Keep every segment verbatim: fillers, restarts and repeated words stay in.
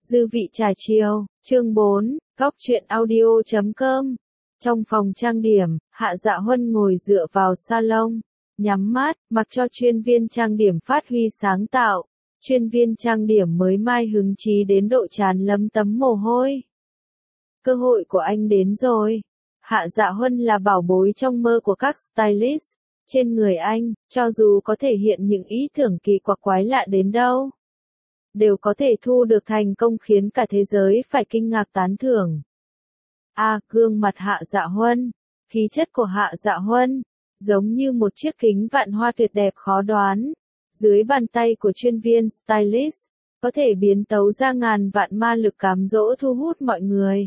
Dư vị trà chiều, chương bốn, góc truyện audio chấm com. Trong phòng trang điểm, Hạ Dạ Huân ngồi dựa vào salon, nhắm mắt, mặc cho chuyên viên trang điểm phát huy sáng tạo. Chuyên viên trang điểm mới mai hứng chí đến độ tràn lấm tấm mồ hôi. Cơ hội của anh đến rồi. Hạ Dạ Huân là bảo bối trong mơ của các stylist. Trên người anh, cho dù có thể hiện những ý tưởng kỳ quặc quái lạ đến đâu, đều có thể thu được thành công khiến cả thế giới phải kinh ngạc tán thưởng. A, à, gương mặt Hạ Dạ Huân, khí chất của Hạ Dạ Huân, giống như một chiếc kính vạn hoa tuyệt đẹp khó đoán. Dưới bàn tay của chuyên viên stylist, có thể biến tấu ra ngàn vạn ma lực cám dỗ thu hút mọi người.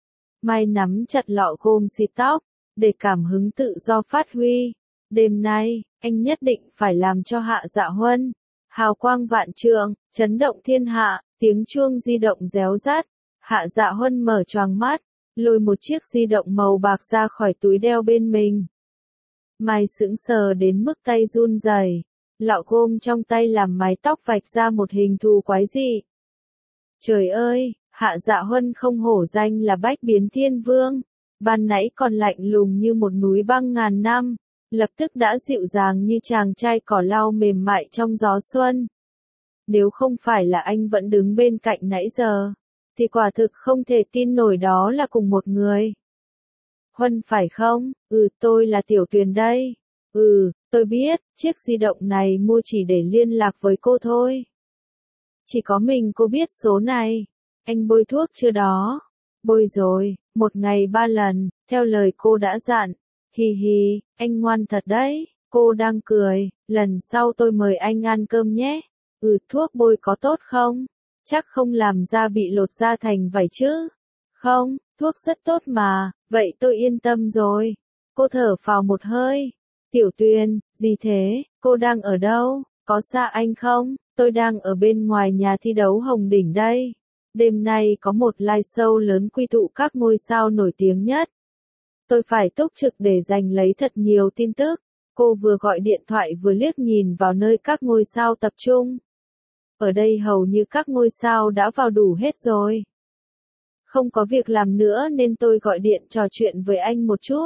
Mai nắm chặt lọ gôm xịt tóc, để cảm hứng tự do phát huy. Đêm nay, anh nhất định phải làm cho Hạ Dạ Huân hào quang vạn trượng, chấn động thiên hạ, tiếng chuông di động réo rắt. Hạ Dạ Huân mở choàng mắt, lôi một chiếc di động màu bạc ra khỏi túi đeo bên mình. Mai sững sờ đến mức tay run rẩy, lọ gôm trong tay làm mái tóc vạch ra một hình thù quái dị. Trời ơi, Hạ Dạ Huân không hổ danh là bách biến thiên vương, ban nãy còn lạnh lùng như một núi băng ngàn năm, lập tức đã dịu dàng như chàng trai cỏ lau mềm mại trong gió xuân. Nếu không phải là anh vẫn đứng bên cạnh nãy giờ, thì quả thực không thể tin nổi đó là cùng một người. Huân phải không? Ừ, tôi là Tiểu Tuyền đây. Ừ, tôi biết, chiếc di động này mua chỉ để liên lạc với cô thôi. Chỉ có mình cô biết số này. Anh bôi thuốc chưa đó? Bôi rồi, một ngày ba lần, theo lời cô đã dặn. Hì hì, anh ngoan thật đấy. Cô đang cười, lần sau tôi mời anh ăn cơm nhé. Ừ, thuốc bôi có tốt không? Chắc không làm da bị lột da thành vảy chứ? Không, thuốc rất tốt mà, vậy tôi yên tâm rồi. Cô thở phào một hơi. Tiểu Tuyền, gì thế, cô đang ở đâu? Có xa anh không? Tôi đang ở bên ngoài nhà thi đấu Hồng Đỉnh đây. Đêm nay có một live show lớn quy tụ các ngôi sao nổi tiếng nhất. Tôi phải túc trực để giành lấy thật nhiều tin tức. Cô vừa gọi điện thoại vừa liếc nhìn vào nơi các ngôi sao tập trung. Ở đây hầu như các ngôi sao đã vào đủ hết rồi. Không có việc làm nữa nên tôi gọi điện trò chuyện với anh một chút.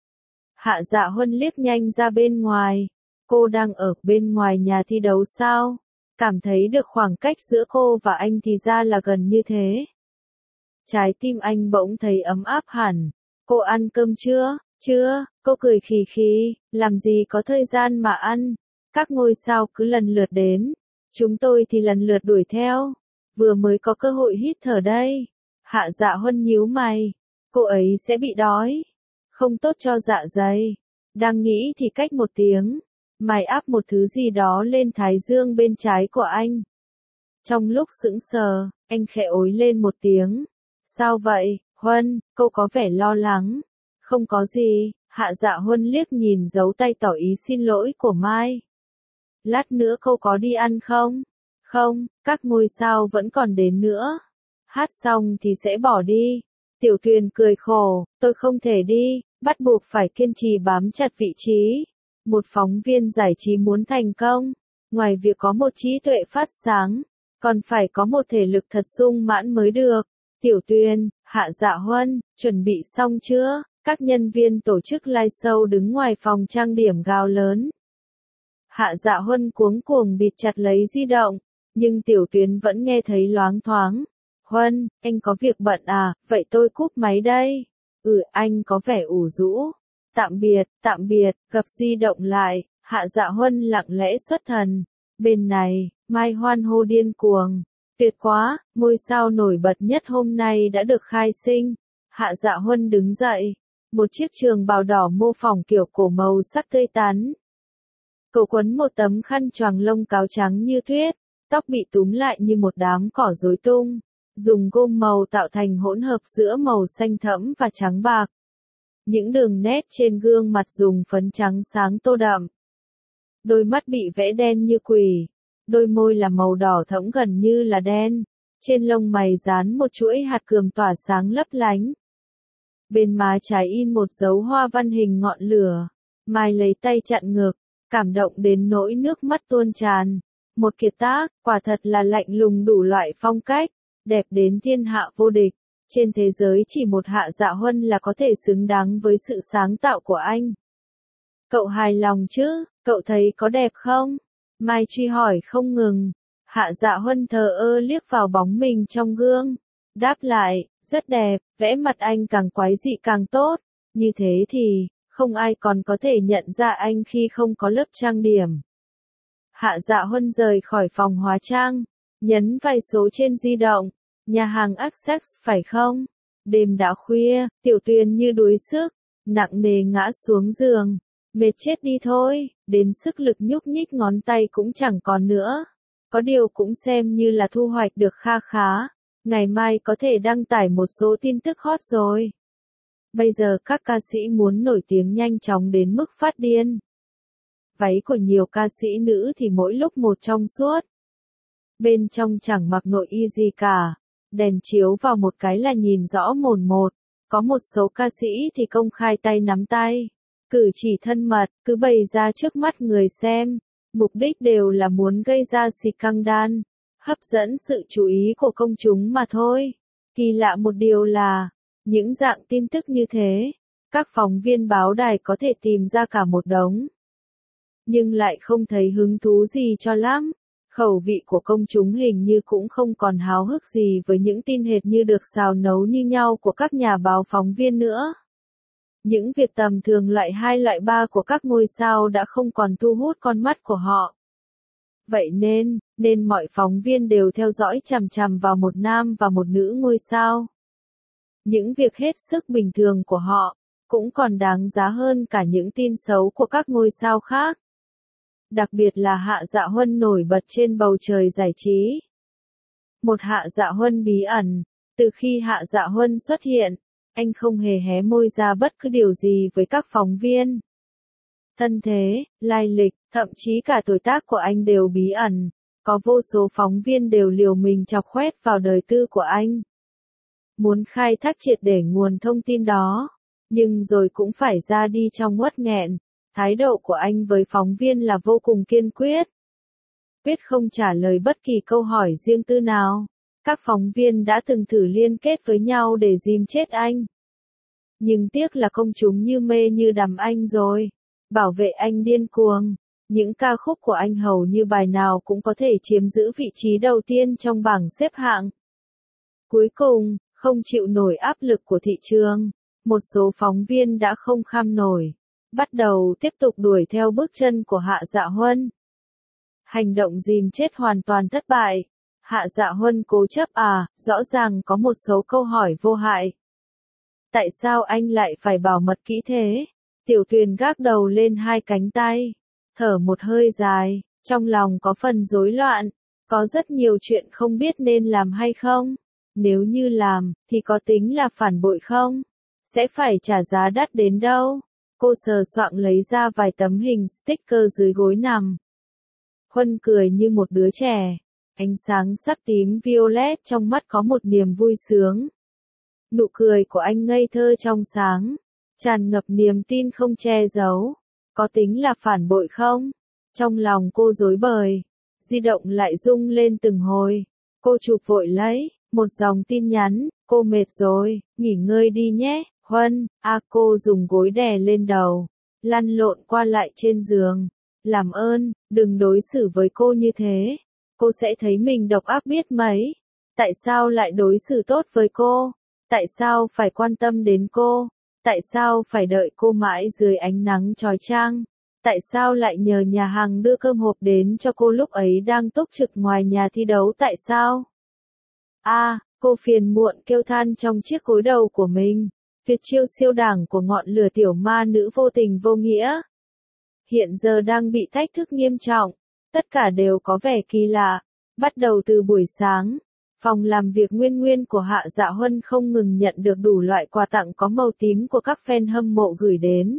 Hạ Dạ Huân liếc nhanh ra bên ngoài. Cô đang ở bên ngoài nhà thi đấu sao? Cảm thấy được khoảng cách giữa cô và anh thì ra là gần như thế. Trái tim anh bỗng thấy ấm áp hẳn. Cô ăn cơm chưa? Chưa, cô cười khì khì, làm gì có thời gian mà ăn. Các ngôi sao cứ lần lượt đến. Chúng tôi thì lần lượt đuổi theo. Vừa mới có cơ hội hít thở đây. Hạ Dạ Huân nhíu mày. Cô ấy sẽ bị đói. Không tốt cho dạ dày. Đang nghĩ thì cách một tiếng. Mai áp một thứ gì đó lên thái dương bên trái của anh. Trong lúc sững sờ, anh khẽ ối lên một tiếng. Sao vậy, Huân, cô có vẻ lo lắng. Không có gì, Hạ Dạ Huân liếc nhìn dấu tay tỏ ý xin lỗi của Mai. Lát nữa cô có đi ăn không? Không, các ngôi sao vẫn còn đến nữa. Hát xong thì sẽ bỏ đi. Tiểu Tuyền cười khổ, tôi không thể đi, bắt buộc phải kiên trì bám chặt vị trí. Một phóng viên giải trí muốn thành công, ngoài việc có một trí tuệ phát sáng, còn phải có một thể lực thật sung mãn mới được. Tiểu Tuyền, Hạ Dạ Huân, chuẩn bị xong chưa? Các nhân viên tổ chức live show đứng ngoài phòng trang điểm gào lớn. Hạ Dạ Huân cuống cuồng bịt chặt lấy di động, nhưng Tiểu Tuyền vẫn nghe thấy loáng thoáng. Huân, anh có việc bận à, vậy tôi cúp máy đây. Ừ, anh có vẻ ủ rũ. Tạm biệt, tạm biệt, gập di động lại, Hạ Dạ Huân lặng lẽ xuất thần. Bên này, Mai hoan hô điên cuồng. Tuyệt quá, ngôi sao nổi bật nhất hôm nay đã được khai sinh. Hạ Dạ Huân đứng dậy. Một chiếc trường bào đỏ mô phỏng kiểu cổ màu sắc tươi tắn. Cậu quấn một tấm khăn choàng lông cáo trắng như tuyết, tóc bị túm lại như một đám cỏ rối tung. Dùng gôm màu tạo thành hỗn hợp giữa màu xanh thẫm và trắng bạc. Những đường nét trên gương mặt dùng phấn trắng sáng tô đậm. Đôi mắt bị vẽ đen như quỷ. Đôi môi là màu đỏ thẫm gần như là đen. Trên lông mày dán một chuỗi hạt cườm tỏa sáng lấp lánh. Bên má trái in một dấu hoa văn hình ngọn lửa. Mai lấy tay chặn ngực, cảm động đến nỗi nước mắt tuôn tràn. Một kiệt tác, quả thật là lạnh lùng đủ loại phong cách. đẹp đến thiên hạ vô địch. Trên thế giới chỉ một Hạ Dạ Huân là có thể xứng đáng với sự sáng tạo của anh. Cậu hài lòng chứ, cậu thấy có đẹp không? Mai truy hỏi không ngừng. Hạ Dạ Huân thờ ơ liếc vào bóng mình trong gương. Đáp lại, rất đẹp, vẽ mặt anh càng quái dị càng tốt. Như thế thì, không ai còn có thể nhận ra anh khi không có lớp trang điểm. Hạ Dạ Huân rời khỏi phòng hóa trang, nhấn vài số trên di động. Nhà hàng Access phải không? Đêm đã khuya, Tiểu Tuyền như đuối sức, nặng nề ngã xuống giường. Mệt chết đi thôi, đến sức lực nhúc nhích ngón tay cũng chẳng còn nữa. Có điều cũng xem như là thu hoạch được kha khá. Ngày mai có thể đăng tải một số tin tức hot rồi. Bây giờ các ca sĩ muốn nổi tiếng nhanh chóng đến mức phát điên. Váy của nhiều ca sĩ nữ thì mỗi lúc một trong suốt. Bên trong chẳng mặc nội y gì cả. Đèn chiếu vào một cái là nhìn rõ mồn một. Có một số ca sĩ thì công khai tay nắm tay. Cử chỉ thân mật, cứ bày ra trước mắt người xem. Mục đích đều là muốn gây ra scandal, hấp dẫn sự chú ý của công chúng mà thôi. Kỳ lạ một điều là, những dạng tin tức như thế, các phóng viên báo đài có thể tìm ra cả một đống. Nhưng lại không thấy hứng thú gì cho lắm. Khẩu vị của công chúng hình như cũng không còn háo hức gì với những tin hệt như được xào nấu như nhau của các nhà báo phóng viên nữa. Những việc tầm thường loại hai loại ba của các ngôi sao đã không còn thu hút con mắt của họ. Vậy nên, nên mọi phóng viên đều theo dõi chằm chằm vào một nam và một nữ ngôi sao. Những việc hết sức bình thường của họ, cũng còn đáng giá hơn cả những tin xấu của các ngôi sao khác. Đặc biệt là Hạ Dạ Huân nổi bật trên bầu trời giải trí. Một Hạ Dạ Huân bí ẩn, từ khi Hạ Dạ Huân xuất hiện, anh không hề hé môi ra bất cứ điều gì với các phóng viên. Thân thế, lai lịch, thậm chí cả tuổi tác của anh đều bí ẩn. Có vô số phóng viên đều liều mình chọc khoét vào đời tư của anh. Muốn khai thác triệt để nguồn thông tin đó, nhưng rồi cũng phải ra đi trong uất nghẹn. Thái độ của anh với phóng viên là vô cùng kiên quyết. Quyết không trả lời bất kỳ câu hỏi riêng tư nào. Các phóng viên đã từng thử liên kết với nhau để dìm chết anh. Nhưng tiếc là công chúng như mê như đắm anh rồi. Bảo vệ anh điên cuồng. Những ca khúc của anh hầu như bài nào cũng có thể chiếm giữ vị trí đầu tiên trong bảng xếp hạng. Cuối cùng, không chịu nổi áp lực của thị trường, một số phóng viên đã không kham nổi. Bắt đầu tiếp tục đuổi theo bước chân của Hạ Dạ Huân. Hành động dìm chết hoàn toàn thất bại. Hạ Dạ Huân cố chấp à, rõ ràng có một số câu hỏi vô hại. Tại sao anh lại phải bảo mật kỹ thế? Tiểu Tuyền gác đầu lên hai cánh tay, thở một hơi dài, trong lòng có phần rối loạn. Có rất nhiều chuyện không biết nên làm hay không. Nếu như làm, thì có tính là phản bội không? Sẽ phải trả giá đắt đến đâu? Cô sờ soạng lấy ra vài tấm hình sticker dưới gối nằm. Huân cười như một đứa trẻ. Ánh sáng sắc tím violet trong mắt có một niềm vui sướng. Nụ cười của anh ngây thơ trong sáng, tràn ngập niềm tin không che giấu. Có tính là phản bội không? Trong lòng cô rối bời. Di động lại rung lên từng hồi. Cô chụp vội lấy, một dòng tin nhắn, cô mệt rồi, nghỉ ngơi đi nhé, Huân. A cô dùng gối đè lên đầu, lăn lộn qua lại trên giường. Làm ơn, đừng đối xử với cô như thế. Cô sẽ thấy mình độc ác biết mấy. Tại sao lại đối xử tốt với cô? Tại sao phải quan tâm đến cô? Tại sao phải đợi cô mãi dưới ánh nắng chói chang? Tại sao lại nhờ nhà hàng đưa cơm hộp đến cho cô lúc ấy đang túc trực ngoài nhà thi đấu? Tại sao? A, à, cô phiền muộn kêu than trong chiếc gối đầu của mình. Tuyệt chiêu siêu đẳng của ngọn lửa tiểu ma nữ vô tình vô nghĩa. Hiện giờ đang bị thách thức nghiêm trọng. Tất cả đều có vẻ kỳ lạ. Bắt đầu từ buổi sáng, phòng làm việc nguyên nguyên của Hạ Dạ Huân không ngừng nhận được đủ loại quà tặng có màu tím của các fan hâm mộ gửi đến.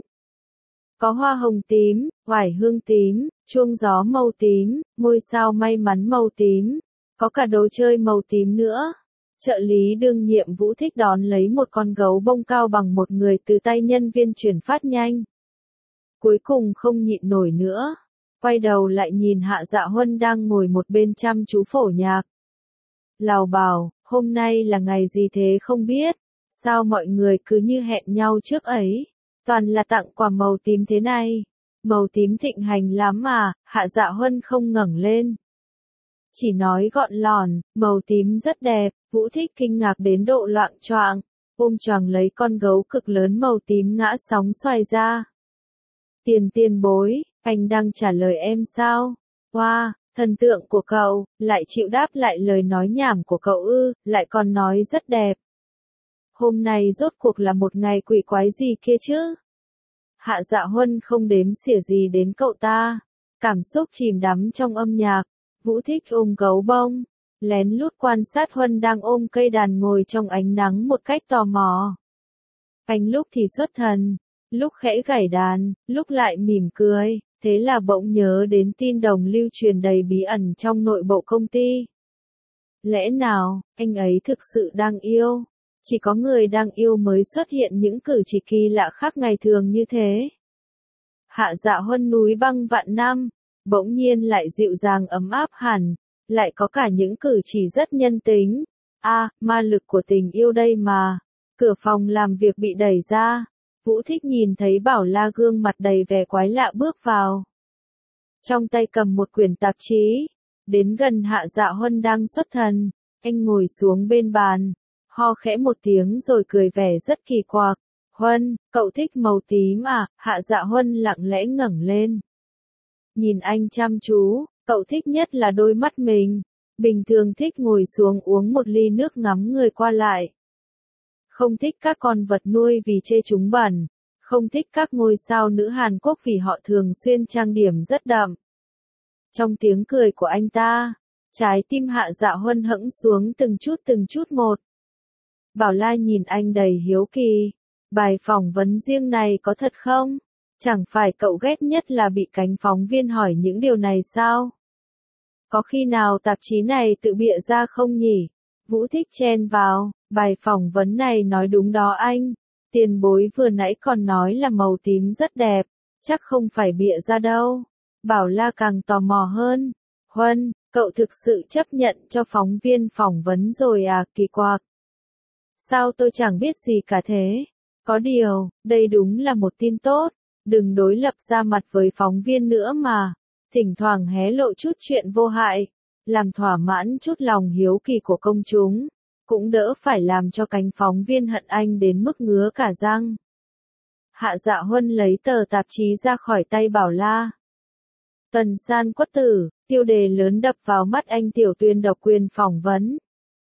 Có hoa hồng tím, oải hương tím, chuông gió màu tím, ngôi sao may mắn màu tím, có cả đồ chơi màu tím nữa. Trợ lý đương nhiệm Vũ thích đón lấy một con gấu bông cao bằng một người từ tay nhân viên chuyển phát nhanh. Cuối cùng không nhịn nổi nữa. Quay đầu lại nhìn Hạ Dạ Huân đang ngồi một bên chăm chú phổ nhạc. Lào bảo, Hôm nay là ngày gì thế không biết, sao mọi người cứ như hẹn nhau trước ấy, toàn là tặng quà màu tím thế này. Màu tím thịnh hành lắm mà, Hạ Dạ Huân không ngẩng lên. Chỉ nói gọn lòn, màu tím rất đẹp, Vũ Thích kinh ngạc đến độ loạng choạng, ôm choàng lấy con gấu cực lớn màu tím ngã sóng xoài ra. Tiền tiền bối, anh đang trả lời em sao? Wow, thần tượng của cậu, lại chịu đáp lại lời nói nhảm của cậu ư, lại còn nói rất đẹp. Hôm nay rốt cuộc là một ngày quỷ quái gì kia chứ? Hạ Dạ Huân không đếm xỉa gì đến cậu ta, cảm xúc chìm đắm trong âm nhạc. Vũ Thích ôm gấu bông, lén lút quan sát Huân đang ôm cây đàn ngồi trong ánh nắng một cách tò mò. Anh lúc thì xuất thần, lúc khẽ gảy đàn, lúc lại mỉm cười, thế là bỗng nhớ đến tin đồng lưu truyền đầy bí ẩn trong nội bộ công ty. Lẽ nào, anh ấy thực sự đang yêu? Chỉ có người đang yêu mới xuất hiện những cử chỉ kỳ lạ khác ngày thường như thế. Hạ Dạ Huân núi băng vạn năm, bỗng nhiên lại dịu dàng ấm áp hẳn, lại có cả những cử chỉ rất nhân tính. A, à, ma lực của tình yêu đây mà. Cửa phòng làm việc bị đẩy ra. Vũ Thích nhìn thấy Bảo La gương mặt đầy vẻ quái lạ bước vào. Trong tay cầm một quyển tạp chí. Đến gần Hạ Dạ Huân đang xuất thần, anh ngồi xuống bên bàn, ho khẽ một tiếng rồi cười vẻ rất kỳ quặc. Huân, cậu thích màu tím à? Hạ Dạ Huân lặng lẽ ngẩng lên. Nhìn anh chăm chú, cậu thích nhất là đôi mắt mình. Bình thường thích ngồi xuống uống một ly nước ngắm người qua lại. Không thích các con vật nuôi vì chê chúng bẩn. Không thích các ngôi sao nữ Hàn Quốc vì họ thường xuyên trang điểm rất đậm. Trong tiếng cười của anh ta, trái tim Hạ Dạ Huân hững xuống từng chút từng chút một. Bảo La nhìn anh đầy hiếu kỳ. Bài phỏng vấn riêng này có thật không? Chẳng phải cậu ghét nhất là bị cánh phóng viên hỏi những điều này sao? Có khi nào tạp chí này tự bịa ra không nhỉ? Vũ Thích chen vào, bài phỏng vấn này nói đúng đó anh. Tiền bối vừa nãy còn nói là màu tím rất đẹp, chắc không phải bịa ra đâu. Bảo La càng tò mò hơn. Huân, cậu thực sự chấp nhận cho phóng viên phỏng vấn rồi à? Kỳ quặc. Sao tôi chẳng biết gì cả thế? Có điều, đây đúng là một tin tốt. Đừng đối lập ra mặt với phóng viên nữa mà. Thỉnh thoảng hé lộ chút chuyện vô hại, làm thỏa mãn chút lòng hiếu kỳ của công chúng, cũng đỡ phải làm cho cánh phóng viên hận anh đến mức ngứa cả răng. Hạ Dạ Huân lấy tờ tạp chí ra khỏi tay Bảo La. Tuần San Quất Tử, tiêu đề lớn đập vào mắt anh. Tiểu Tuyên độc quyền phỏng vấn.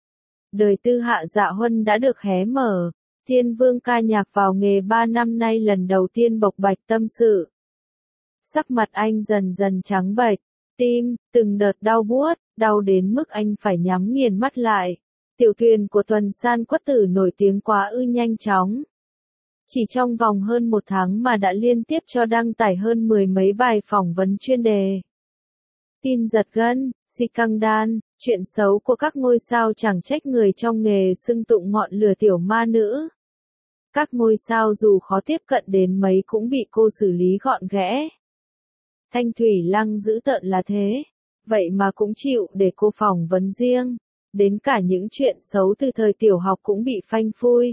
Đời tư Hạ Dạ Huân đã được hé mở. Thiên Vương ca nhạc vào nghề ba năm nay lần đầu tiên bộc bạch tâm sự. Sắc mặt anh dần dần trắng bệch, tim, từng đợt đau buốt, đau đến mức anh phải nhắm nghiền mắt lại. Tiểu Tuyên của Tuần San Quất Tử nổi tiếng quá ư nhanh chóng. Chỉ trong vòng hơn một tháng mà đã liên tiếp cho đăng tải hơn mười mấy bài phỏng vấn chuyên đề. Tin giật gân, scandal, chuyện xấu của các ngôi sao chẳng trách người trong nghề xưng tụng ngọn lửa tiểu ma nữ. Các ngôi sao dù khó tiếp cận đến mấy cũng bị cô xử lý gọn ghẽ. Thanh Thủy Lăng dữ tợn là thế, vậy mà cũng chịu để cô phỏng vấn riêng. Đến cả những chuyện xấu từ thời tiểu học cũng bị phanh phui.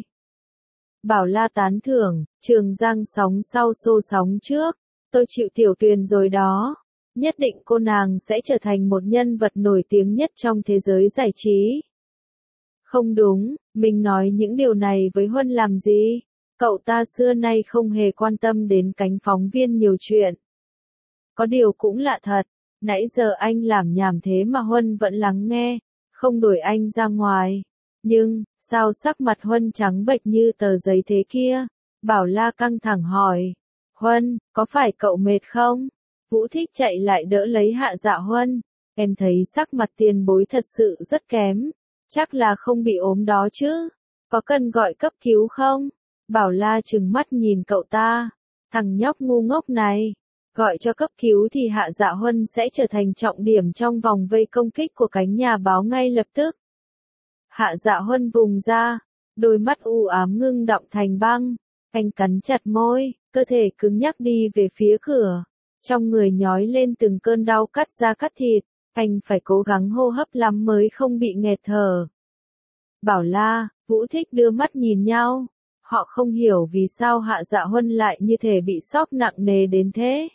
Bảo La tán thưởng, Trường Giang sóng sau xô sóng trước, tôi chịu Tiểu Tuyền rồi đó. Nhất định cô nàng sẽ trở thành một nhân vật nổi tiếng nhất trong thế giới giải trí. Không đúng, mình nói những điều này với Huân làm gì? Cậu ta xưa nay không hề quan tâm đến cánh phóng viên nhiều chuyện. Có điều cũng lạ thật, nãy giờ anh làm nhảm thế mà Huân vẫn lắng nghe, không đuổi anh ra ngoài. Nhưng, sao sắc mặt Huân trắng bệch như tờ giấy thế kia? Bảo La căng thẳng hỏi. Huân, có phải cậu mệt không? Vũ Thích chạy lại đỡ lấy Hạ Dạ Huân. Em thấy sắc mặt tiền bối thật sự rất kém. Chắc là không bị ốm đó chứ. Có cần gọi cấp cứu không? Bảo La trừng mắt nhìn cậu ta. Thằng nhóc ngu ngốc này. Gọi cho cấp cứu thì Hạ Dạ Huân sẽ trở thành trọng điểm trong vòng vây công kích của cánh nhà báo ngay lập tức. Hạ Dạ Huân vùng ra. Đôi mắt u ám ngưng đọng thành băng. Anh cắn chặt môi, cơ thể cứng nhắc đi về phía cửa. Trong người nhói lên từng cơn đau cắt da cắt thịt, anh phải cố gắng hô hấp lắm mới không bị nghẹt thở. Bảo La, Vũ Thích đưa mắt nhìn nhau. Họ không hiểu vì sao Hạ Dạ Huân lại như thể bị sốc nặng nề đến thế.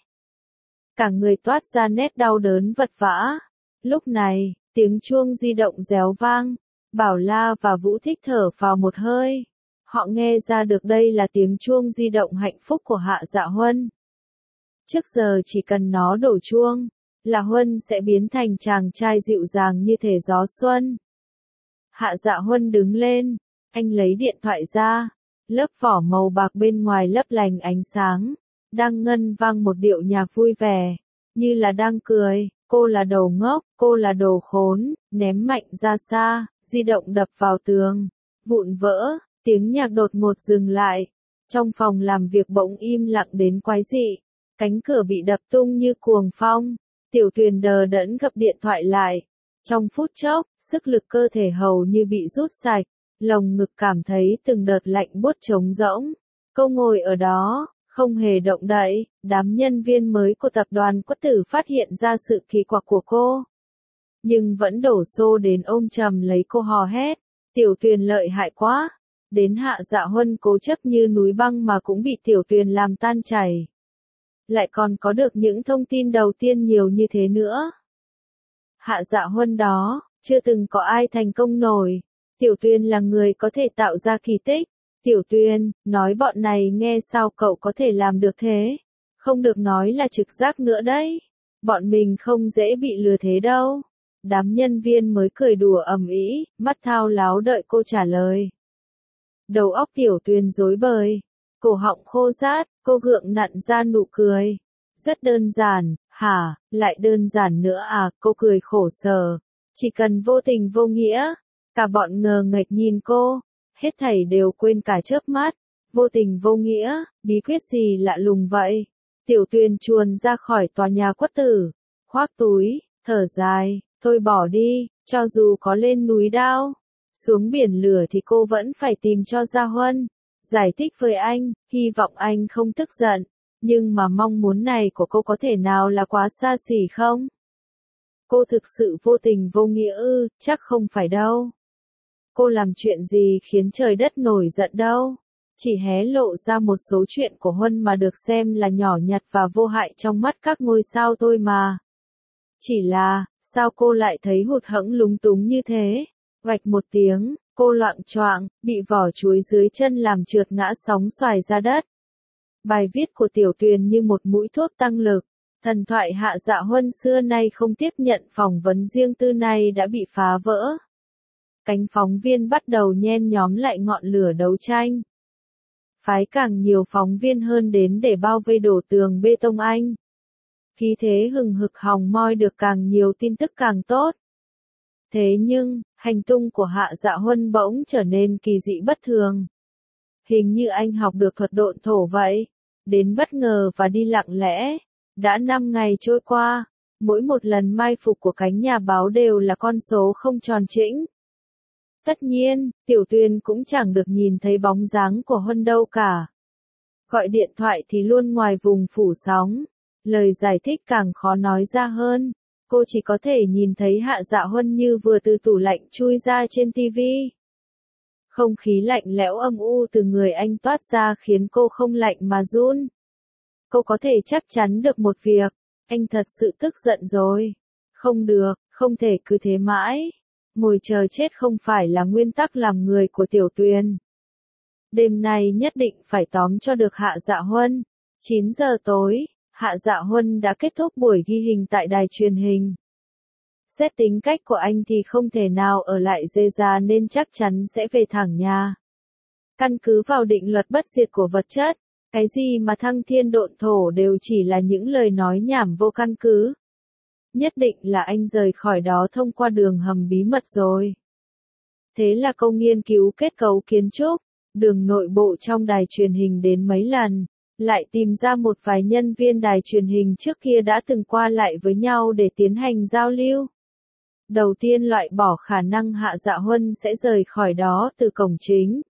Cả người toát ra nét đau đớn vật vã. Lúc này, tiếng chuông di động réo vang. Bảo La và Vũ Thích thở phào một hơi. Họ nghe ra được đây là tiếng chuông di động hạnh phúc của Hạ Dạ Huân. Trước giờ chỉ cần nó đổ chuông, là Huân sẽ biến thành chàng trai dịu dàng như thể gió xuân. Hạ Dạ Huân đứng lên, anh lấy điện thoại ra, lớp vỏ màu bạc bên ngoài lấp lánh ánh sáng, đang ngân vang một điệu nhạc vui vẻ, như là đang cười, cô là đồ ngốc, cô là đồ khốn, ném mạnh ra xa, di động đập vào tường, vụn vỡ, tiếng nhạc đột ngột dừng lại, trong phòng làm việc bỗng im lặng đến quái dị, cánh cửa bị đập tung như cuồng phong, Tiểu Tuyền đờ đẫn gập điện thoại lại. Trong phút chốc, sức lực cơ thể hầu như bị rút sạch, lồng ngực cảm thấy từng đợt lạnh buốt trống rỗng. Cô ngồi ở đó, không hề động đậy, đám nhân viên mới của tập đoàn Quất Tử phát hiện ra sự kỳ quặc của cô. Nhưng vẫn đổ xô đến ôm chầm lấy cô hò hét, Tiểu Tuyền lợi hại quá. Đến Hạ Dạ Huân cố chấp như núi băng mà cũng bị Tiểu Tuyền làm tan chảy. Lại còn có được những thông tin đầu tiên nhiều như thế nữa. Hạ Dạ Huân đó, chưa từng có ai thành công nổi. Tiểu Tuyền là người có thể tạo ra kỳ tích. Tiểu Tuyền, nói bọn này nghe sao cậu có thể làm được thế? Không được nói là trực giác nữa đấy. Bọn mình không dễ bị lừa thế đâu. Đám nhân viên mới cười đùa ầm ĩ, mắt thao láo đợi cô trả lời. Đầu óc Tiểu Tuyền rối bời, cổ họng khô rát, cô gượng nặn ra nụ cười. Rất đơn giản, hả, lại đơn giản nữa à, cô cười khổ sở. Chỉ cần vô tình vô nghĩa, cả bọn ngờ nghệch nhìn cô, hết thảy đều quên cả chớp mắt. Vô tình vô nghĩa, bí quyết gì lạ lùng vậy? Tiểu Tuyền chuồn ra khỏi tòa nhà Quất Tử, khoác túi, thở dài, thôi bỏ đi, cho dù có lên núi đao, xuống biển lửa thì cô vẫn phải tìm cho ra Huân. Giải thích với anh, hy vọng anh không tức giận. Nhưng mà mong muốn này của cô có thể nào là quá xa xỉ không? Cô thực sự vô tình vô nghĩa ư, chắc không phải đâu. Cô làm chuyện gì khiến trời đất nổi giận đâu. Chỉ hé lộ ra một số chuyện của Huân mà được xem là nhỏ nhặt và vô hại trong mắt các ngôi sao thôi mà. Chỉ là, sao cô lại thấy hụt hẫng lúng túng như thế? Vạch một tiếng, cô loạng choạng, bị vỏ chuối dưới chân làm trượt ngã sóng xoài ra đất. Bài viết của Tiểu Tuyền như một mũi thuốc tăng lực. Thần thoại Hạ Dạ Huân xưa nay không tiếp nhận phỏng vấn riêng tư này đã bị phá vỡ. Cánh phóng viên bắt đầu nhen nhóm lại ngọn lửa đấu tranh. Phái càng nhiều phóng viên hơn đến để bao vây đổ tường bê tông Anh. Khí thế hừng hực hòng moi được càng nhiều tin tức càng tốt. Thế nhưng, hành tung của Hạ Dạ Huân bỗng trở nên kỳ dị bất thường. Hình như anh học được thuật độn thổ vậy. Đến bất ngờ và đi lặng lẽ. Đã năm ngày trôi qua, mỗi một lần mai phục của cánh nhà báo đều là con số không tròn chỉnh. Tất nhiên, Tiểu Tuyền cũng chẳng được nhìn thấy bóng dáng của Huân đâu cả. Gọi điện thoại thì luôn ngoài vùng phủ sóng. Lời giải thích càng khó nói ra hơn. Cô chỉ có thể nhìn thấy Hạ Dạ Huân như vừa từ tủ lạnh chui ra trên tivi. Không khí lạnh lẽo âm u từ người anh toát ra khiến cô không lạnh mà run. Cô có thể chắc chắn được một việc, anh thật sự tức giận rồi. Không được, không thể cứ thế mãi. Ngồi chờ chết không phải là nguyên tắc làm người của Tiểu Tuyền. Đêm nay nhất định phải tóm cho được Hạ Dạ Huân. chín giờ tối, Hạ Dạ Huân đã kết thúc buổi ghi hình tại đài truyền hình. Xét tính cách của anh thì không thể nào ở lại dê ra nên chắc chắn sẽ về thẳng nhà. Căn cứ vào định luật bất diệt của vật chất, cái gì mà thăng thiên độn thổ đều chỉ là những lời nói nhảm vô căn cứ. Nhất định là anh rời khỏi đó thông qua đường hầm bí mật rồi. Thế là cô nghiên cứu kết cấu kiến trúc, đường nội bộ trong đài truyền hình đến mấy lần, lại tìm ra một vài nhân viên đài truyền hình trước kia đã từng qua lại với nhau để tiến hành giao lưu. Đầu tiên loại bỏ khả năng Hạ Dạ Huân sẽ rời khỏi đó từ cổng chính.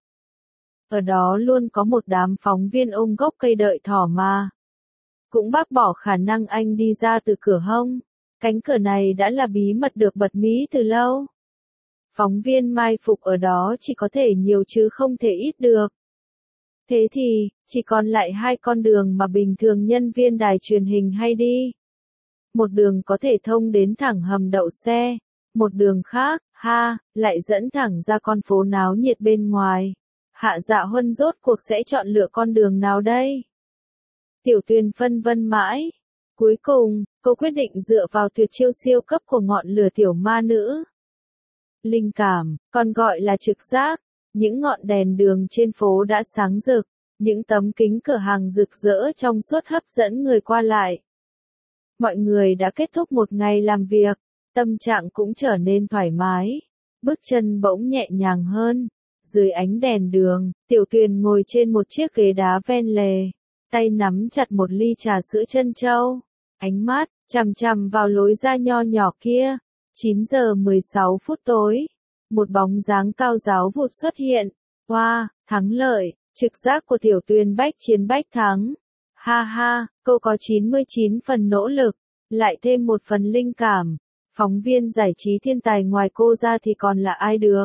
Ở đó luôn có một đám phóng viên ôm gốc cây đợi thỏ mà. Cũng bác bỏ khả năng anh đi ra từ cửa hông. Cánh cửa này đã là bí mật được bật mí từ lâu. Phóng viên mai phục ở đó chỉ có thể nhiều chứ không thể ít được. Thế thì, chỉ còn lại hai con đường mà bình thường nhân viên đài truyền hình hay đi. Một đường có thể thông đến thẳng hầm đậu xe, một đường khác, ha, lại dẫn thẳng ra con phố náo nhiệt bên ngoài. Hạ Dạ Huân rốt cuộc sẽ chọn lựa con đường nào đây? Tiểu Tuyền phân vân mãi. Cuối cùng, cô quyết định dựa vào tuyệt chiêu siêu cấp của ngọn lửa tiểu ma nữ. Linh cảm, còn gọi là trực giác. Những ngọn đèn đường trên phố đã sáng rực, những tấm kính cửa hàng rực rỡ trong suốt hấp dẫn người qua lại. Mọi người đã kết thúc một ngày làm việc, tâm trạng cũng trở nên thoải mái, bước chân bỗng nhẹ nhàng hơn. Dưới ánh đèn đường, Tiểu Tuyền ngồi trên một chiếc ghế đá ven lề, tay nắm chặt một ly trà sữa trân châu, ánh mắt chằm chằm vào lối ra nho nhỏ kia. chín giờ mười sáu phút tối, một bóng dáng cao ráo vụt xuất hiện. Wow, thắng lợi, trực giác của Tiểu Tuyền bách chiến bách thắng. Ha ha, cô có chín mươi chín phần nỗ lực, lại thêm một phần linh cảm. Phóng viên giải trí thiên tài ngoài cô ra thì còn là ai được?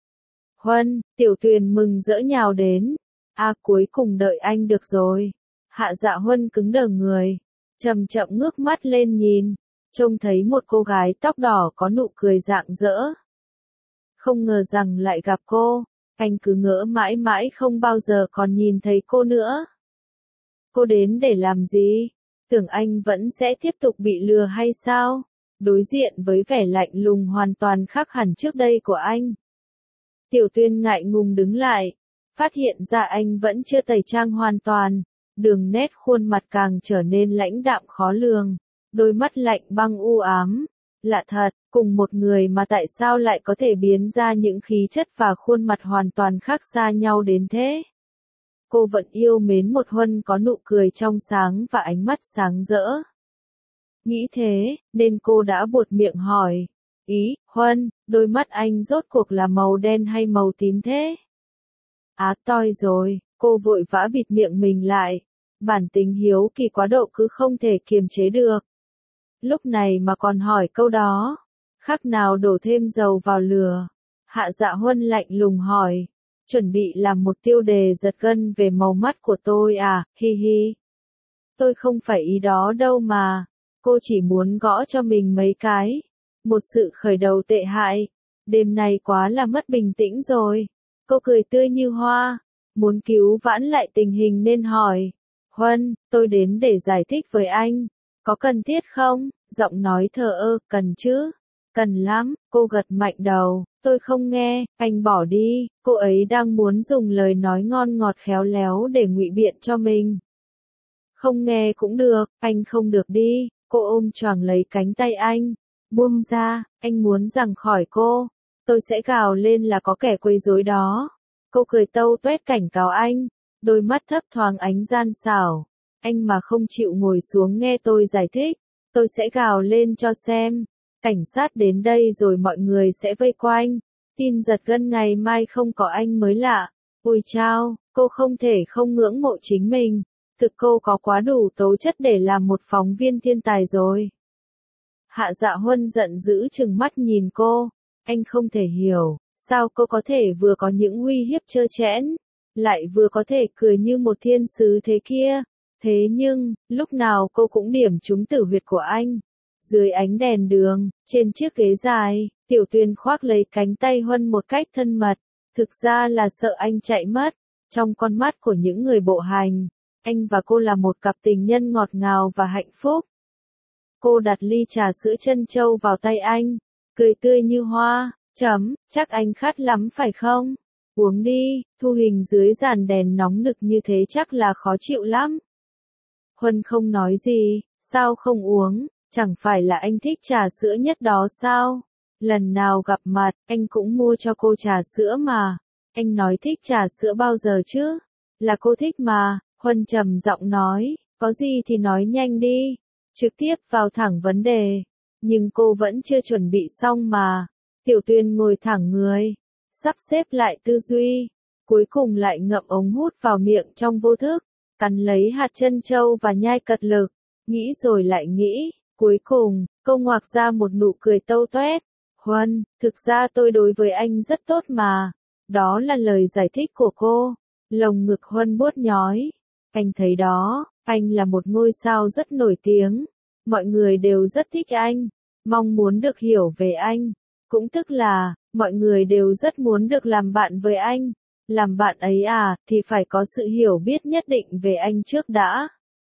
Huân, Tiểu Tuyền mừng rỡ nhào đến. À, cuối cùng đợi anh được rồi. Hạ Dạ Huân cứng đờ người, chậm chậm ngước mắt lên nhìn, trông thấy một cô gái tóc đỏ có nụ cười rạng rỡ. Không ngờ rằng lại gặp cô, anh cứ ngỡ mãi mãi không bao giờ còn nhìn thấy cô nữa. Cô đến để làm gì? Tưởng anh vẫn sẽ tiếp tục bị lừa hay sao? Đối diện với vẻ lạnh lùng hoàn toàn khác hẳn trước đây của anh. Tiểu Tuyền ngại ngùng đứng lại, phát hiện ra anh vẫn chưa tẩy trang hoàn toàn, đường nét khuôn mặt càng trở nên lãnh đạm khó lường, đôi mắt lạnh băng u ám. Lạ thật, cùng một người mà tại sao lại có thể biến ra những khí chất và khuôn mặt hoàn toàn khác xa nhau đến thế? Cô vẫn yêu mến một Huân có nụ cười trong sáng và ánh mắt sáng rỡ. Nghĩ thế, nên cô đã buột miệng hỏi. Ý, Huân, đôi mắt anh rốt cuộc là màu đen hay màu tím thế? Á toi rồi, cô vội vã bịt miệng mình lại. Bản tính hiếu kỳ quá độ cứ không thể kiềm chế được. Lúc này mà còn hỏi câu đó, khác nào đổ thêm dầu vào lửa. Hạ Dạ Huân lạnh lùng hỏi, chuẩn bị làm một tiêu đề giật gân về màu mắt của tôi à, hi hi. Tôi không phải ý đó đâu mà, cô chỉ muốn gõ cho mình mấy cái. Một sự khởi đầu tệ hại, đêm nay quá là mất bình tĩnh rồi. Cô cười tươi như hoa, muốn cứu vãn lại tình hình nên hỏi, Huân, tôi đến để giải thích với anh. Có cần thiết không? Giọng nói thờ ơ, cần chứ? Cần lắm, cô gật mạnh đầu, tôi không nghe, anh bỏ đi. Cô ấy đang muốn dùng lời nói ngon ngọt khéo léo để ngụy biện cho mình. Không nghe cũng được, anh không được đi. Cô ôm choàng lấy cánh tay anh, buông ra, anh muốn giằng khỏi cô. Tôi sẽ gào lên là có kẻ quấy rối đó. Cô cười tâu tuét cảnh cáo anh, đôi mắt thấp thoáng ánh gian xảo. Anh mà không chịu ngồi xuống nghe tôi giải thích, tôi sẽ gào lên cho xem. Cảnh sát đến đây rồi mọi người sẽ vây quanh. Tin giật gân ngày mai không có anh mới lạ. Ôi chao, cô không thể không ngưỡng mộ chính mình. Thực cô có quá đủ tố chất để làm một phóng viên thiên tài rồi. Hạ Dạ Huân giận dữ trừng mắt nhìn cô. Anh không thể hiểu, sao cô có thể vừa có những uy hiếp trơ trẽn, lại vừa có thể cười như một thiên sứ thế kia. Thế nhưng, lúc nào cô cũng điểm trúng tử huyệt của anh. Dưới ánh đèn đường, trên chiếc ghế dài, Tiểu Tuyền khoác lấy cánh tay Huân một cách thân mật. Thực ra là sợ anh chạy mất. Trong con mắt của những người bộ hành, anh và cô là một cặp tình nhân ngọt ngào và hạnh phúc. Cô đặt ly trà sữa trân châu vào tay anh, cười tươi như hoa, chấm, chắc anh khát lắm phải không? Uống đi, thu hình dưới dàn đèn nóng nực như thế chắc là khó chịu lắm. Huân không nói gì, sao không uống, chẳng phải là anh thích trà sữa nhất đó sao? Lần nào gặp mặt, anh cũng mua cho cô trà sữa mà. Anh nói thích trà sữa bao giờ chứ? Là cô thích mà, Huân trầm giọng nói, có gì thì nói nhanh đi, trực tiếp vào thẳng vấn đề. Nhưng cô vẫn chưa chuẩn bị xong mà. Tiểu Tuyền ngồi thẳng người, sắp xếp lại tư duy, cuối cùng lại ngậm ống hút vào miệng trong vô thức, cắn lấy hạt trân châu và nhai cật lực, nghĩ rồi lại nghĩ, cuối cùng, cô ngoạc ra một nụ cười tâu tuét. Huân, thực ra tôi đối với anh rất tốt mà. Đó là lời giải thích của cô. Lồng ngực Huân buốt nhói. Anh thấy đó, anh là một ngôi sao rất nổi tiếng. Mọi người đều rất thích anh. Mong muốn được hiểu về anh. Cũng tức là, mọi người đều rất muốn được làm bạn với anh. Làm bạn ấy à, thì phải có sự hiểu biết nhất định về anh trước đã.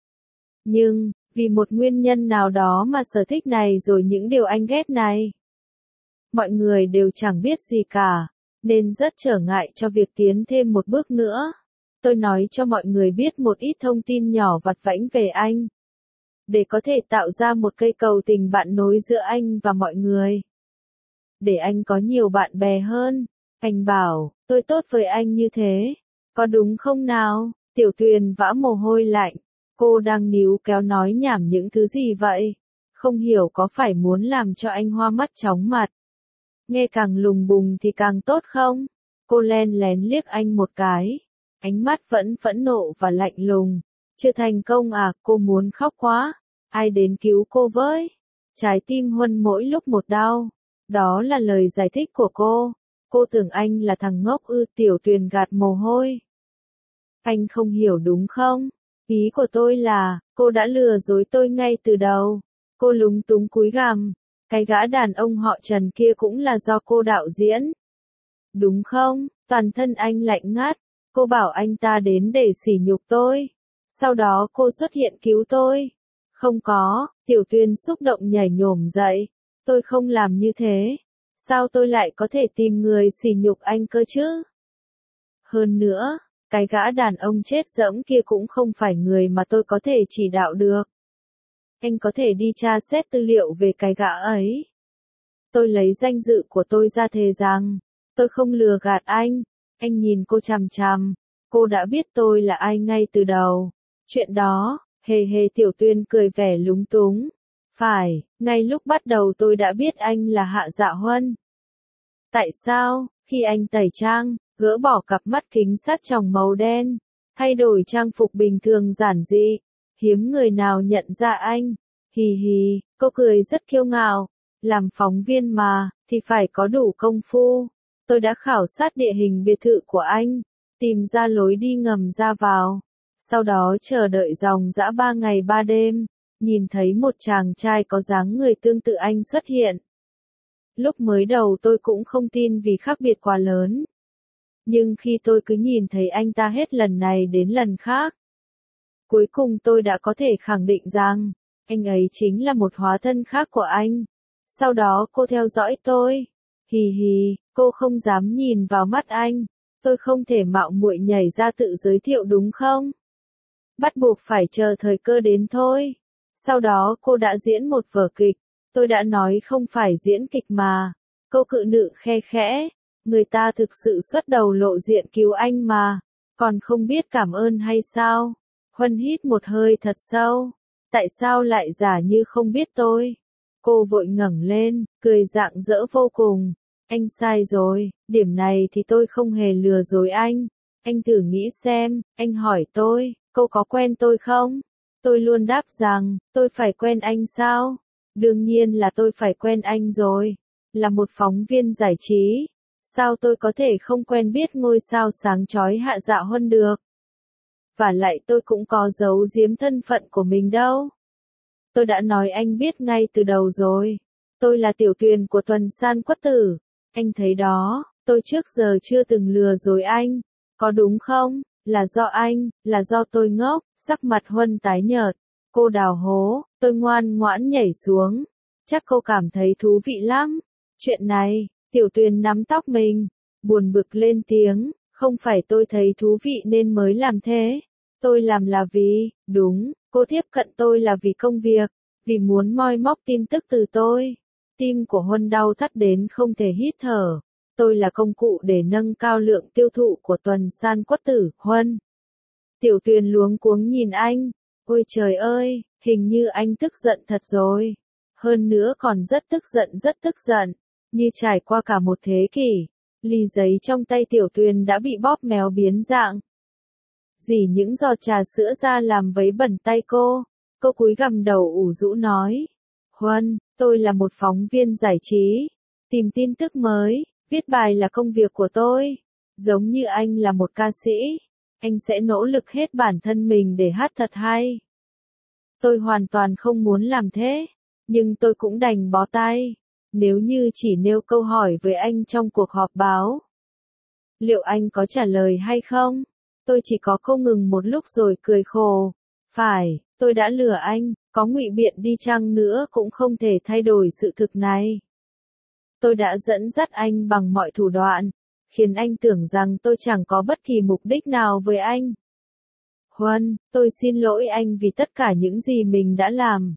Nhưng, vì một nguyên nhân nào đó mà sở thích này rồi những điều anh ghét này. Mọi người đều chẳng biết gì cả, nên rất trở ngại cho việc tiến thêm một bước nữa. Tôi nói cho mọi người biết một ít thông tin nhỏ vặt vãnh về anh. Để có thể tạo ra một cây cầu tình bạn nối giữa anh và mọi người. Để anh có nhiều bạn bè hơn. Anh bảo, tôi tốt với anh như thế. Có đúng không nào? Tiểu Tuyền vã mồ hôi lạnh. Cô đang níu kéo nói nhảm những thứ gì vậy? Không hiểu có phải muốn làm cho anh hoa mắt chóng mặt. Nghe càng lùng bùng thì càng tốt không? Cô len lén liếc anh một cái. Ánh mắt vẫn phẫn nộ và lạnh lùng. Chưa thành công à, cô muốn khóc quá. Ai đến cứu cô với? Trái tim Huân mỗi lúc một đau. Đó là lời giải thích của cô. Cô tưởng anh là thằng ngốc ư. Tiểu Tuyền gạt mồ hôi. Anh không hiểu đúng không? Ý của tôi là, cô đã lừa dối tôi ngay từ đầu. Cô lúng túng cúi gằm. Cái gã đàn ông họ Trần kia cũng là do cô đạo diễn. Đúng không? Toàn thân anh lạnh ngắt. Cô bảo anh ta đến để sỉ nhục tôi. Sau đó cô xuất hiện cứu tôi. Không có, Tiểu Tuyền xúc động nhảy nhổm dậy. Tôi không làm như thế. Sao tôi lại có thể tìm người sỉ nhục anh cơ chứ? Hơn nữa, cái gã đàn ông chết dẫm kia cũng không phải người mà tôi có thể chỉ đạo được. Anh có thể đi tra xét tư liệu về cái gã ấy. Tôi lấy danh dự của tôi ra thề rằng, tôi không lừa gạt anh. Anh nhìn cô chằm chằm. Cô đã biết tôi là ai ngay từ đầu. Chuyện đó, hề hề Tiểu Tuyền cười vẻ lúng túng. Phải, ngay lúc bắt đầu tôi đã biết anh là Hạ Dạ Huân. Tại sao, khi anh tẩy trang, gỡ bỏ cặp mắt kính sát tròng màu đen, thay đổi trang phục bình thường giản dị, hiếm người nào nhận ra anh. Hì hì, cô cười rất kiêu ngạo. Làm phóng viên mà, thì phải có đủ công phu. Tôi đã khảo sát địa hình biệt thự của anh, tìm ra lối đi ngầm ra vào. Sau đó chờ đợi dòng dã ba ngày ba đêm, nhìn thấy một chàng trai có dáng người tương tự anh xuất hiện. Lúc mới đầu tôi cũng không tin vì khác biệt quá lớn. Nhưng khi tôi cứ nhìn thấy anh ta hết lần này đến lần khác, cuối cùng tôi đã có thể khẳng định rằng, anh ấy chính là một hóa thân khác của anh. Sau đó cô theo dõi tôi. Hì hì, cô không dám nhìn vào mắt anh. Tôi không thể mạo muội nhảy ra tự giới thiệu đúng không? Bắt buộc phải chờ thời cơ đến thôi. Sau đó cô đã diễn một vở kịch. Tôi đã nói không phải diễn kịch mà. Cô cự nữ khe khẽ. Người ta thực sự xuất đầu lộ diện cứu anh mà. Còn không biết cảm ơn hay sao? Huân hít một hơi thật sâu. Tại sao lại giả như không biết tôi? Cô vội ngẩng lên, cười rạng rỡ vô cùng. Anh sai rồi, điểm này thì tôi không hề lừa dối anh. Anh thử nghĩ xem, anh hỏi tôi, cô có quen tôi không? Tôi luôn đáp rằng, tôi phải quen anh sao? Đương nhiên là tôi phải quen anh rồi. Là một phóng viên giải trí. Sao tôi có thể không quen biết ngôi sao sáng chói Hạ Dạ Huân được? Và lại tôi cũng có giấu giếm thân phận của mình đâu. Tôi đã nói anh biết ngay từ đầu rồi. Tôi là Tiểu Tuyền của Tuần San Quất Tử. Anh thấy đó, tôi trước giờ chưa từng lừa dối anh. Có đúng không? Là do anh, là do tôi ngốc. Sắc mặt Huân tái nhợt. Cô đào hố, tôi ngoan ngoãn nhảy xuống. Chắc cô cảm thấy thú vị lắm. Chuyện này, Tiểu Tuyền nắm tóc mình. Buồn bực lên tiếng. Không phải tôi thấy thú vị nên mới làm thế. Tôi làm là vì, đúng, cô tiếp cận tôi là vì công việc, vì muốn moi móc tin tức từ tôi. Tim của Huân đau thắt đến không thể hít thở. Tôi là công cụ để nâng cao lượng tiêu thụ của Tuần San Quất Tử, Huân. Tiểu Tuyền luống cuống nhìn anh. Ôi trời ơi, hình như anh tức giận thật rồi. Hơn nữa còn rất tức giận rất tức giận. Như trải qua cả một thế kỷ. Ly giấy trong tay Tiểu Tuyền đã bị bóp méo biến dạng. Dỉ những giọt trà sữa ra làm vấy bẩn tay cô. Cô cúi gằm đầu ủ rũ nói. Huân, tôi là một phóng viên giải trí. Tìm tin tức mới, viết bài là công việc của tôi. Giống như anh là một ca sĩ, anh sẽ nỗ lực hết bản thân mình để hát thật hay. Tôi hoàn toàn không muốn làm thế, nhưng tôi cũng đành bó tay. Nếu như chỉ nêu câu hỏi với anh trong cuộc họp báo, liệu anh có trả lời hay không? Tôi chỉ có câu ngừng một lúc rồi cười khổ. Phải, tôi đã lừa anh, có ngụy biện đi chăng nữa cũng không thể thay đổi sự thực này. Tôi đã dẫn dắt anh bằng mọi thủ đoạn, khiến anh tưởng rằng tôi chẳng có bất kỳ mục đích nào với anh. Huân, tôi xin lỗi anh vì tất cả những gì mình đã làm.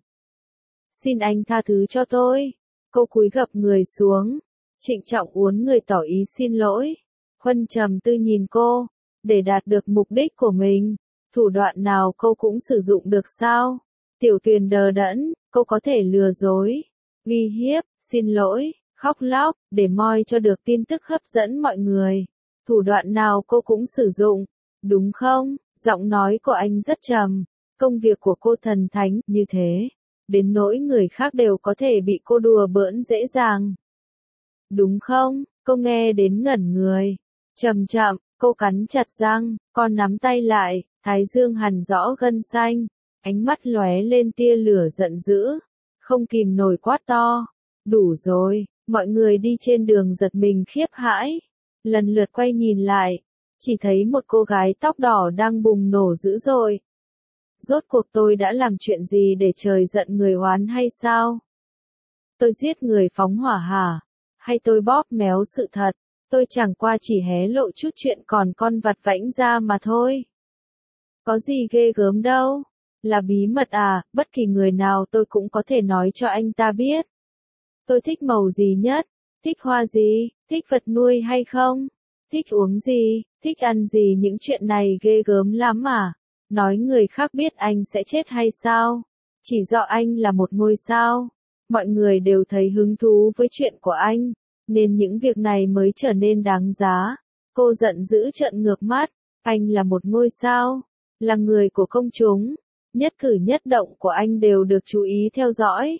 Xin anh tha thứ cho tôi. Cô cúi gập người xuống, trịnh trọng uốn người tỏ ý xin lỗi. Huân trầm tư nhìn cô, để đạt được mục đích của mình, thủ đoạn nào cô cũng sử dụng được sao? Tiểu Tuyền đờ đẫn, cô có thể lừa dối, uy hiếp, xin lỗi, khóc lóc, để moi cho được tin tức hấp dẫn mọi người. Thủ đoạn nào cô cũng sử dụng, đúng không? Giọng nói của anh rất trầm, công việc của cô thần thánh như thế, đến nỗi người khác đều có thể bị cô đùa bỡn dễ dàng. Đúng không? Cô nghe đến ngẩn người. Chậm chậm, cô cắn chặt răng, con nắm tay lại, thái dương hằn rõ gân xanh, ánh mắt lóe lên tia lửa giận dữ, không kìm nổi quát to. Đủ rồi, mọi người đi trên đường giật mình khiếp hãi, lần lượt quay nhìn lại, chỉ thấy một cô gái tóc đỏ đang bùng nổ dữ dội. Rốt cuộc tôi đã làm chuyện gì để trời giận người oán hay sao? Tôi giết người phóng hỏa hả? Hay tôi bóp méo sự thật? Tôi chẳng qua chỉ hé lộ chút chuyện còn con vặt vãnh ra mà thôi. Có gì ghê gớm đâu. Là bí mật à, bất kỳ người nào tôi cũng có thể nói cho anh ta biết. Tôi thích màu gì nhất? Thích hoa gì? Thích vật nuôi hay không? Thích uống gì? Thích ăn gì? Những chuyện này ghê gớm lắm à? Nói người khác biết anh sẽ chết hay sao? Chỉ do anh là một ngôi sao. Mọi người đều thấy hứng thú với chuyện của anh, nên những việc này mới trở nên đáng giá. Cô giận dữ trợn ngược mắt. Anh là một ngôi sao, là người của công chúng. Nhất cử nhất động của anh đều được chú ý theo dõi.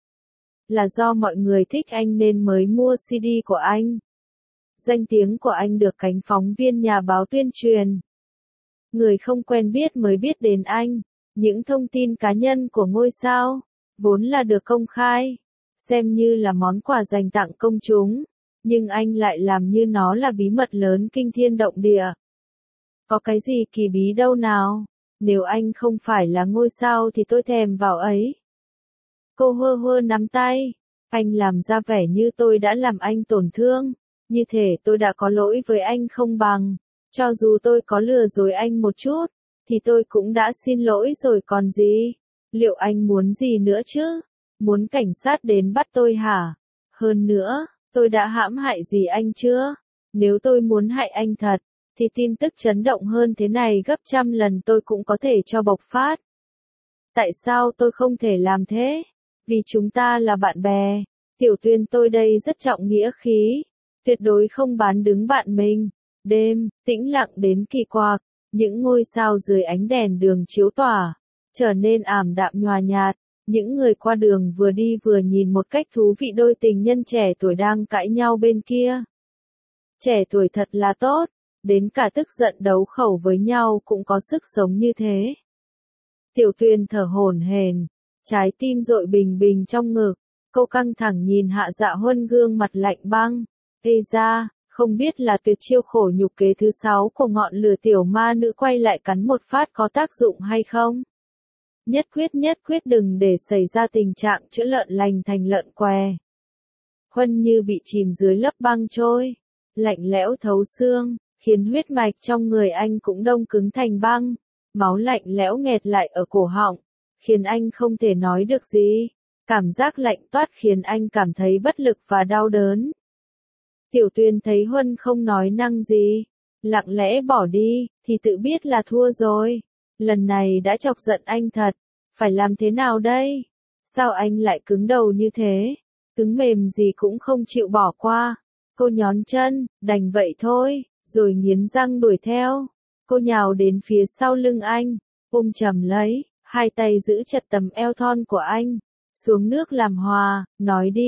Là do mọi người thích anh nên mới mua xê đê của anh. Danh tiếng của anh được cánh phóng viên nhà báo tuyên truyền. Người không quen biết mới biết đến anh. Những thông tin cá nhân của ngôi sao, vốn là được công khai, xem như là món quà dành tặng công chúng. Nhưng anh lại làm như nó là bí mật lớn kinh thiên động địa. Có cái gì kỳ bí đâu nào? Nếu anh không phải là ngôi sao thì tôi thèm vào ấy. Cô hơ hơ nắm tay. Anh làm ra vẻ như tôi đã làm anh tổn thương. Như thể tôi đã có lỗi với anh không bằng. Cho dù tôi có lừa dối anh một chút, thì tôi cũng đã xin lỗi rồi còn gì. Liệu anh muốn gì nữa chứ? Muốn cảnh sát đến bắt tôi hả? Hơn nữa, tôi đã hãm hại gì anh chưa? Nếu tôi muốn hại anh thật, thì tin tức chấn động hơn thế này gấp trăm lần tôi cũng có thể cho bộc phát. Tại sao tôi không thể làm thế? Vì chúng ta là bạn bè. Tiểu Tuyên tôi đây rất trọng nghĩa khí. Tuyệt đối không bán đứng bạn mình. Đêm, tĩnh lặng đến kỳ quặc. Những ngôi sao dưới ánh đèn đường chiếu tỏa, trở nên ảm đạm nhòa nhạt. Những người qua đường vừa đi vừa nhìn một cách thú vị đôi tình nhân trẻ tuổi đang cãi nhau bên kia. Trẻ tuổi thật là tốt. Đến cả tức giận đấu khẩu với nhau cũng có sức sống như thế. Tiểu Tuyên thở hổn hển, trái tim dội bình bình trong ngực. Cô căng thẳng nhìn Hạ Dạ Huân gương mặt lạnh băng. Ê ra, không biết là tuyệt chiêu khổ nhục kế thứ sáu của ngọn lửa tiểu ma nữ quay lại cắn một phát có tác dụng hay không? Nhất quyết nhất quyết đừng để xảy ra tình trạng chữa lợn lành thành lợn què. Huân như bị chìm dưới lớp băng trôi, lạnh lẽo thấu xương, khiến huyết mạch trong người anh cũng đông cứng thành băng, máu lạnh lẽo nghẹt lại ở cổ họng, khiến anh không thể nói được gì. Cảm giác lạnh toát khiến anh cảm thấy bất lực và đau đớn. Tiểu Tuyên thấy Huân không nói năng gì, lặng lẽ bỏ đi, thì tự biết là thua rồi. Lần này đã chọc giận anh thật, phải làm thế nào đây? Sao anh lại cứng đầu như thế? Cứng mềm gì cũng không chịu bỏ qua. Cô nhón chân, đành vậy thôi, rồi nghiến răng đuổi theo. Cô nhào đến phía sau lưng anh, ôm chầm lấy, hai tay giữ chặt tấm eo thon của anh, xuống nước làm hòa, nói đi,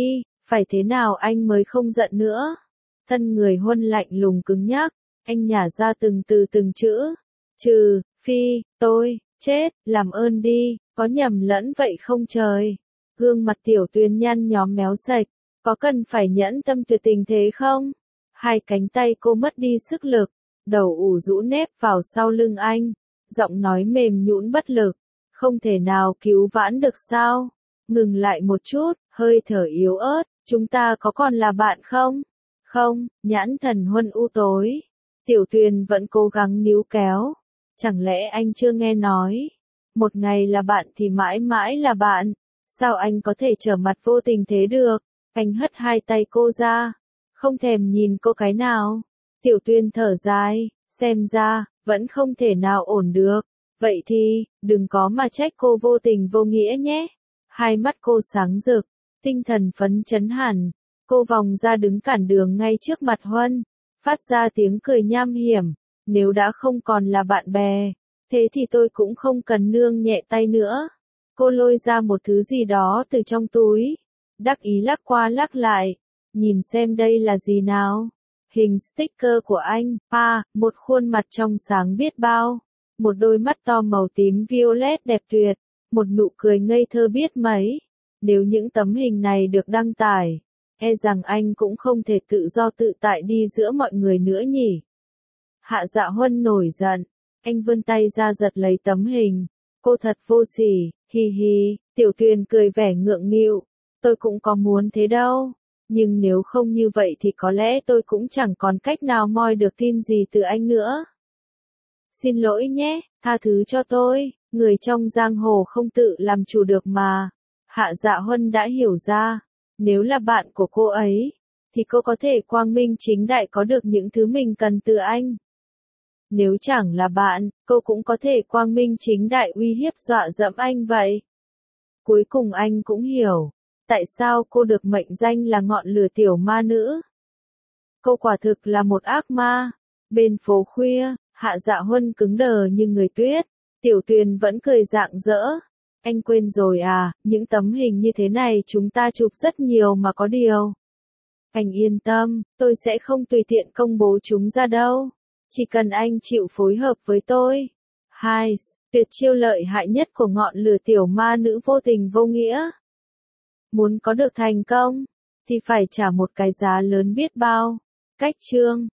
Phải thế nào anh mới không giận nữa? Thân người Huân lạnh lùng cứng nhắc, anh nhả ra từng từ từng chữ. Trừ, phi, tôi, chết, làm ơn đi, có nhầm lẫn vậy không trời? Gương mặt Tiểu Tuyền nhăn nhó méo sạch, có cần phải nhẫn tâm tuyệt tình thế không? Hai cánh tay cô mất đi sức lực, đầu ủ rũ nép vào sau lưng anh, giọng nói mềm nhũn bất lực, không thể nào cứu vãn được sao? Ngừng lại một chút, hơi thở yếu ớt, chúng ta có còn là bạn không? Không, nhãn thần Huân u tối. Tiểu Tuyền vẫn cố gắng níu kéo. Chẳng lẽ anh chưa nghe nói? Một ngày là bạn thì mãi mãi là bạn. Sao anh có thể trở mặt vô tình thế được? Anh hất hai tay cô ra. Không thèm nhìn cô cái nào. Tiểu Tuyền thở dài, xem ra, vẫn không thể nào ổn được. Vậy thì, đừng có mà trách cô vô tình vô nghĩa nhé. Hai mắt cô sáng rực, tinh thần phấn chấn hẳn. Cô vòng ra đứng cản đường ngay trước mặt Huân, phát ra tiếng cười nham hiểm. Nếu đã không còn là bạn bè, thế thì tôi cũng không cần nương nhẹ tay nữa. Cô lôi ra một thứ gì đó từ trong túi, đắc ý lắc qua lắc lại. Nhìn xem đây là gì nào? Hình sticker của anh, pa, một khuôn mặt trong sáng biết bao. Một đôi mắt to màu tím violet đẹp tuyệt, một nụ cười ngây thơ biết mấy. Nếu những tấm hình này được đăng tải, e rằng anh cũng không thể tự do tự tại đi giữa mọi người nữa nhỉ. Hạ Dạ Huân nổi giận, anh vươn tay ra giật lấy tấm hình. Cô thật vô sỉ, hi hi. Tiểu Tuyền cười vẻ ngượng nghịu. Tôi cũng có muốn thế đâu. Nhưng nếu không như vậy thì có lẽ tôi cũng chẳng còn cách nào moi được tin gì từ anh nữa. Xin lỗi nhé, tha thứ cho tôi, người trong giang hồ không tự làm chủ được mà. Hạ Dạ Huân đã hiểu ra, nếu là bạn của cô ấy, thì cô có thể quang minh chính đại có được những thứ mình cần từ anh. Nếu chẳng là bạn, cô cũng có thể quang minh chính đại uy hiếp dọa dẫm anh vậy. Cuối cùng anh cũng hiểu, tại sao cô được mệnh danh là ngọn lửa tiểu ma nữ. Cô quả thực là một ác ma. Bên phố khuya, Hạ Dạ Huân cứng đờ như người tuyết. Tiểu Tuyền vẫn cười rạng rỡ. Anh quên rồi à, những tấm hình như thế này chúng ta chụp rất nhiều mà có điều. Anh yên tâm, tôi sẽ không tùy tiện công bố chúng ra đâu. Chỉ cần anh chịu phối hợp với tôi. Hai, tuyệt chiêu lợi hại nhất của ngọn lửa tiểu ma nữ vô tình vô nghĩa. Muốn có được thành công, thì phải trả một cái giá lớn biết bao. Cách chương